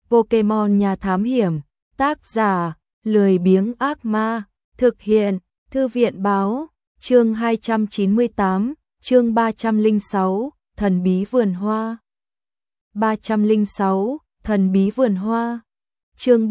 Pokemon Nhà Thám Hiểm, tác giả, lười biếng ác ma, thực hiện, Thư viện báo, chương 298, chương 306, Thần bí vườn hoa. 306, Thần bí vườn hoa. Chương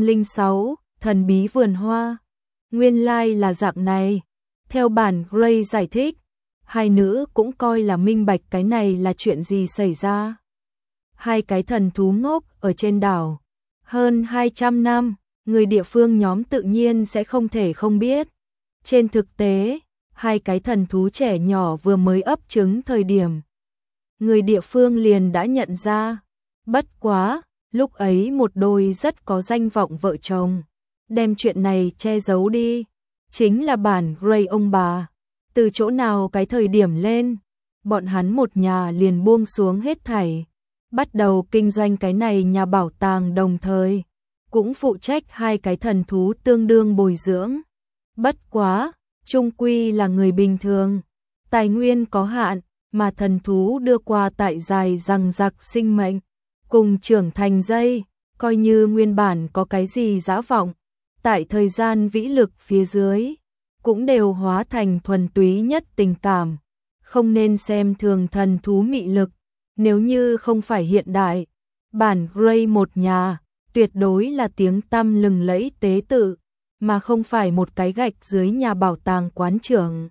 306, Thần bí vườn hoa. Nguyên lai là dạng này. Theo bản Gray giải thích, hai nữ cũng coi là minh bạch cái này là chuyện gì xảy ra. Hai cái thần thú ngốc ở trên đảo. Hơn 200 năm, người địa phương nhóm tự nhiên sẽ không thể không biết. Trên thực tế, hai cái thần thú trẻ nhỏ vừa mới ấp trứng thời điểm. Người địa phương liền đã nhận ra. Bất quá, lúc ấy một đôi rất có danh vọng vợ chồng. Đem chuyện này che giấu đi. Chính là bản Gray ông bà. Từ chỗ nào cái thời điểm lên, bọn hắn một nhà liền buông xuống hết thảy. Bắt đầu kinh doanh cái này nhà bảo tàng đồng thời. Cũng phụ trách hai cái thần thú tương đương bồi dưỡng. Bất quá, chung quy là người bình thường. Tài nguyên có hạn, mà thần thú đưa qua tại dài rằng giặc sinh mệnh. Cùng trưởng thành dây, coi như nguyên bản có cái gì dã vọng. Tại thời gian vĩ lực phía dưới, cũng đều hóa thành thuần túy nhất tình cảm. Không nên xem thường thần thú mị lực. Nếu như không phải hiện đại, bản Gray một nhà, tuyệt đối là tiếng tăm lừng lẫy tế tự, mà không phải một cái gạch dưới nhà bảo tàng quán trưởng.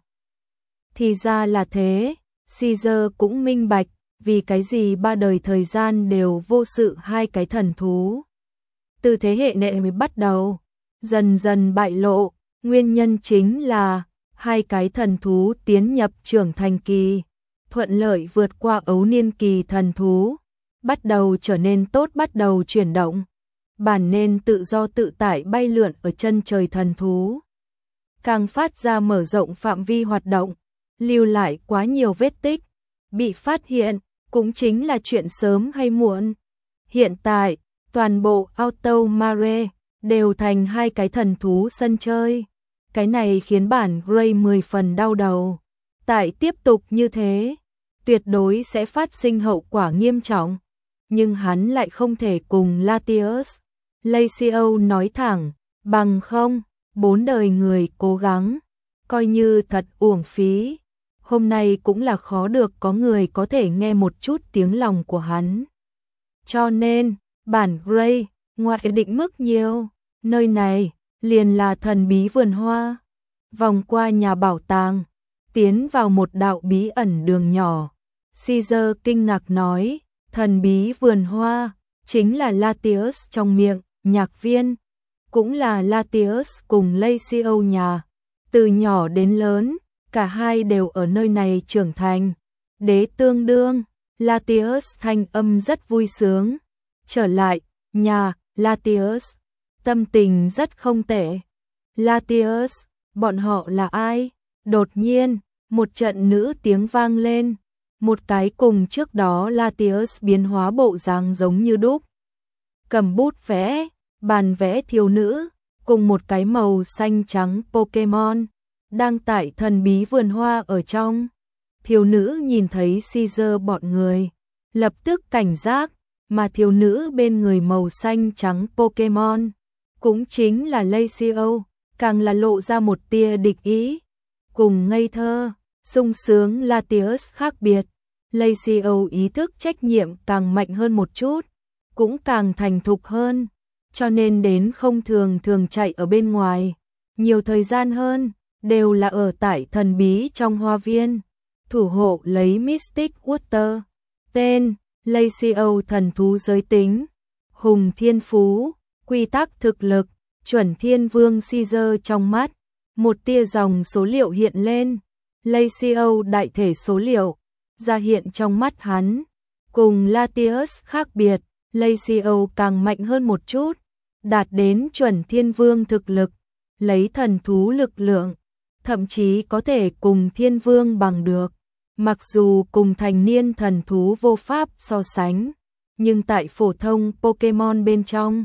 Thì ra là thế, Caesar cũng minh bạch, vì cái gì ba đời thời gian đều vô sự hai cái thần thú. Từ thế hệ nệ mới bắt đầu, dần dần bại lộ, nguyên nhân chính là hai cái thần thú tiến nhập trưởng thành kỳ, thuận lợi vượt qua ấu niên kỳ thần thú, bắt đầu trở nên tốt, bắt đầu chuyển động. Bản nên tự do tự tại bay lượn ở chân trời thần thú. Càng phát ra mở rộng phạm vi hoạt động, lưu lại quá nhiều vết tích, bị phát hiện, cũng chính là chuyện sớm hay muộn. Hiện tại, toàn bộ Alto Mare đều thành hai cái thần thú sân chơi. Cái này khiến bản Gray 10 phần đau đầu. Tại tiếp tục như thế, tuyệt đối sẽ phát sinh hậu quả nghiêm trọng. Nhưng hắn lại không thể cùng Latius, Lacio nói thẳng, bằng không, 4 đời người cố gắng, coi như thật uổng phí. Hôm nay cũng là khó được có người có thể nghe một chút tiếng lòng của hắn. Cho nên, bản Gray, ngoại định mức nhiều, nơi này, liền là thần bí vườn hoa. Vòng qua nhà bảo tàng, tiến vào một đạo bí ẩn đường nhỏ. Caesar kinh ngạc nói, thần bí vườn hoa, chính là Latius trong miệng, nhạc viên. Cũng là Latius cùng Lacio nhà. Từ nhỏ đến lớn, cả hai đều ở nơi này trưởng thành. Đế tương đương, Latius thanh âm rất vui sướng. Trở lại, nhà, Latius, tâm tình rất không tệ. Latius, bọn họ là ai? Đột nhiên, một trận nữ tiếng vang lên. Một cái cùng trước đó Latius biến hóa bộ dáng giống như đúc. Cầm bút vẽ, bàn vẽ thiếu nữ, cùng một cái màu xanh trắng Pokemon, đang tại thần bí vườn hoa ở trong. Thiếu nữ nhìn thấy Caesar bọn người, lập tức cảnh giác, mà thiếu nữ bên người màu xanh trắng Pokemon, cũng chính là Lacio, càng là lộ ra một tia địch ý. Cùng ngây thơ, sung sướng Latius khác biệt, Lacio ý thức trách nhiệm càng mạnh hơn một chút, cũng càng thành thục hơn, cho nên đến không thường chạy ở bên ngoài. Nhiều thời gian hơn, đều là ở tại thần bí trong hoa viên, thủ hộ lấy Mystic Water. Tên, Lacio thần thú giới tính, hùng thiên phú, quy tắc thực lực, chuẩn thiên vương Caesar trong mắt. Một tia dòng số liệu hiện lên, Lacio đại thể số liệu, ra hiện trong mắt hắn. Cùng Latius khác biệt, Lacio càng mạnh hơn một chút, đạt đến chuẩn thiên vương thực lực, lấy thần thú lực lượng, thậm chí có thể cùng thiên vương bằng được. Mặc dù cùng thành niên thần thú vô pháp so sánh, nhưng tại phổ thông Pokemon bên trong,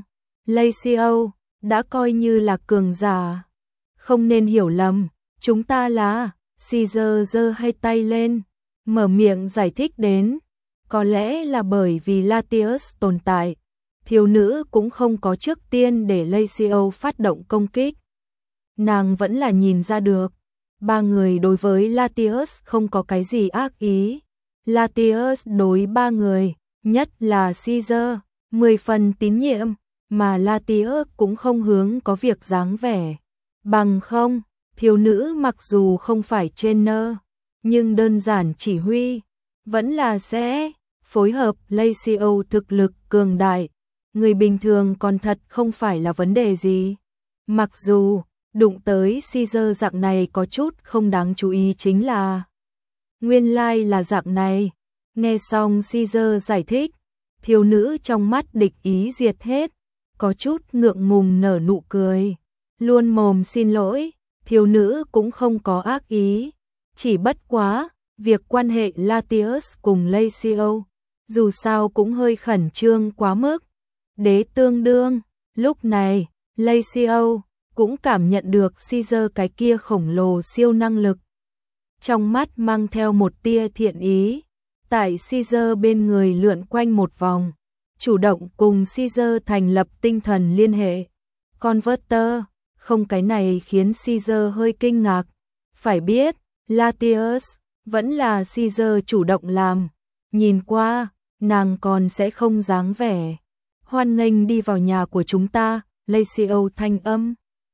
Lacio đã coi như là cường giả. Không nên hiểu lầm, chúng ta là, Caesar giơ hai tay lên, mở miệng giải thích đến. Có lẽ là bởi vì Latius tồn tại, thiếu nữ cũng không có trước tiên để Lacio phát động công kích. Nàng vẫn là nhìn ra được, ba người đối với Latius không có cái gì ác ý. Latius đối ba người, nhất là Caesar, 10 phần tín nhiệm, mà Latius cũng không hướng có việc dáng vẻ. Bằng không, thiếu nữ mặc dù không phải trainer, nhưng đơn giản chỉ huy, vẫn là sẽ phối hợp. Lacio thực lực cường đại, người bình thường còn thật không phải là vấn đề gì. Mặc dù đụng tới Caesar dạng này có chút không đáng chú ý chính là nguyên lai là dạng này. Nghe xong Caesar giải thích, thiếu nữ trong mắt địch ý diệt hết, có chút ngượng ngùng nở nụ cười, luôn mồm xin lỗi. Thiếu nữ cũng không có ác ý, chỉ bất quá việc quan hệ Latius cùng Lacio dù sao cũng hơi khẩn trương quá mức. Đế tương đương, lúc này Lacio cũng cảm nhận được Caesar cái kia khổng lồ siêu năng lực, trong mắt mang theo một tia thiện ý, tại Caesar bên người lượn quanh một vòng, chủ động cùng Caesar thành lập tinh thần liên hệ. Converter, không, cái này khiến Caesar hơi kinh ngạc. Phải biết, Latius vẫn là Caesar chủ động làm, nhìn qua, nàng còn sẽ không dáng vẻ. Hoan nghênh đi vào nhà của chúng ta, Lacio thanh âm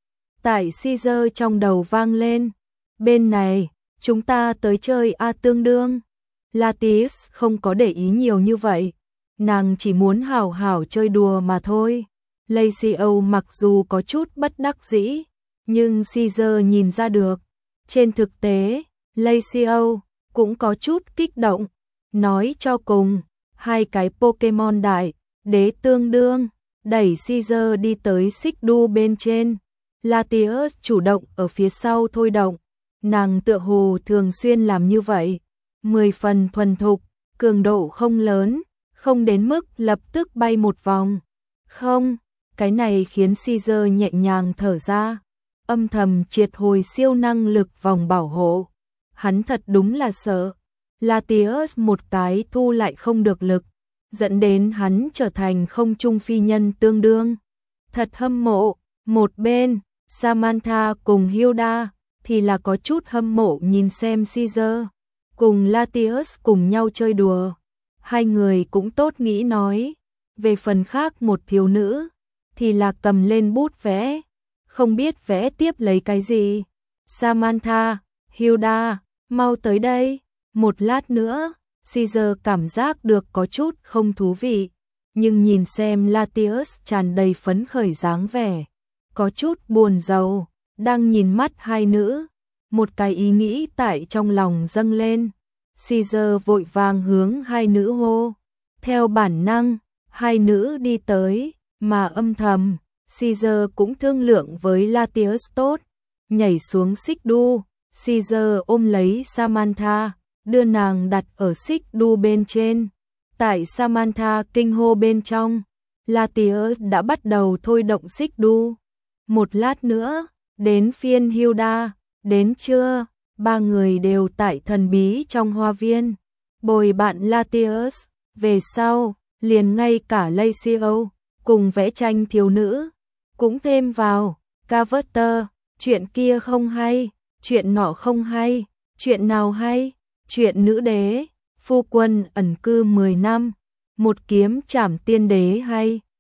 tại Caesar trong đầu vang lên. Bên này, chúng ta tới chơi tương đương. Latius không có để ý nhiều như vậy, nàng chỉ muốn hảo hảo chơi đùa mà thôi. Lacio mặc dù có chút bất đắc dĩ, nhưng Caesar nhìn ra được. Trên thực tế, Lacio cũng có chút kích động. Nói cho cùng, hai cái Pokemon đại, đế tương đương, đẩy Caesar đi tới xích đu bên trên. Latius chủ động ở phía sau thôi động. Nàng tựa hồ thường xuyên làm như vậy, 10 phần thuần thục, cường độ không lớn, không đến mức lập tức bay một vòng. Không, cái này khiến Caesar nhẹ nhàng thở ra, âm thầm triệt hồi siêu năng lực vòng bảo hộ. Hắn thật đúng là sợ Latius một cái thu lại không được lực, dẫn đến hắn trở thành không trung phi nhân tương đương. Thật hâm mộ. Một bên, Samantha cùng Hilda thì là có chút hâm mộ nhìn xem Caesar cùng Latius cùng nhau chơi đùa. Hai người cũng tốt nghĩ nói. Về phần khác, một thiếu nữ thì là cầm lên bút vẽ, không biết vẽ tiếp lấy cái gì. Samantha, Hilda, mau tới đây. Một lát nữa, Caesar cảm giác được có chút không thú vị, nhưng nhìn xem Latius tràn đầy phấn khởi dáng vẻ, có chút buồn rầu, đang nhìn mắt hai nữ, một cái ý nghĩ tại trong lòng dâng lên. Caesar vội vàng hướng hai nữ hô. Theo bản năng, hai nữ đi tới, mà âm thầm, Caesar cũng thương lượng với Latius tốt. Nhảy xuống xích đu, Caesar ôm lấy Samantha, đưa nàng đặt ở xích đu bên trên. Tại Samantha kinh hô bên trong, Latius đã bắt đầu thôi động xích đu. Một lát nữa, đến phiên Hilda, đến chưa? Ba người đều tại thần bí trong hoa viên, bồi bạn Latius. Về sau, liền ngay cả Lacio cùng vẽ tranh thiếu nữ cũng thêm vào. Converter, chuyện kia không hay, chuyện nọ không hay, chuyện nào hay? Chuyện nữ đế, phu quân ẩn cư 10 năm, một kiếm trảm tiên đế hay.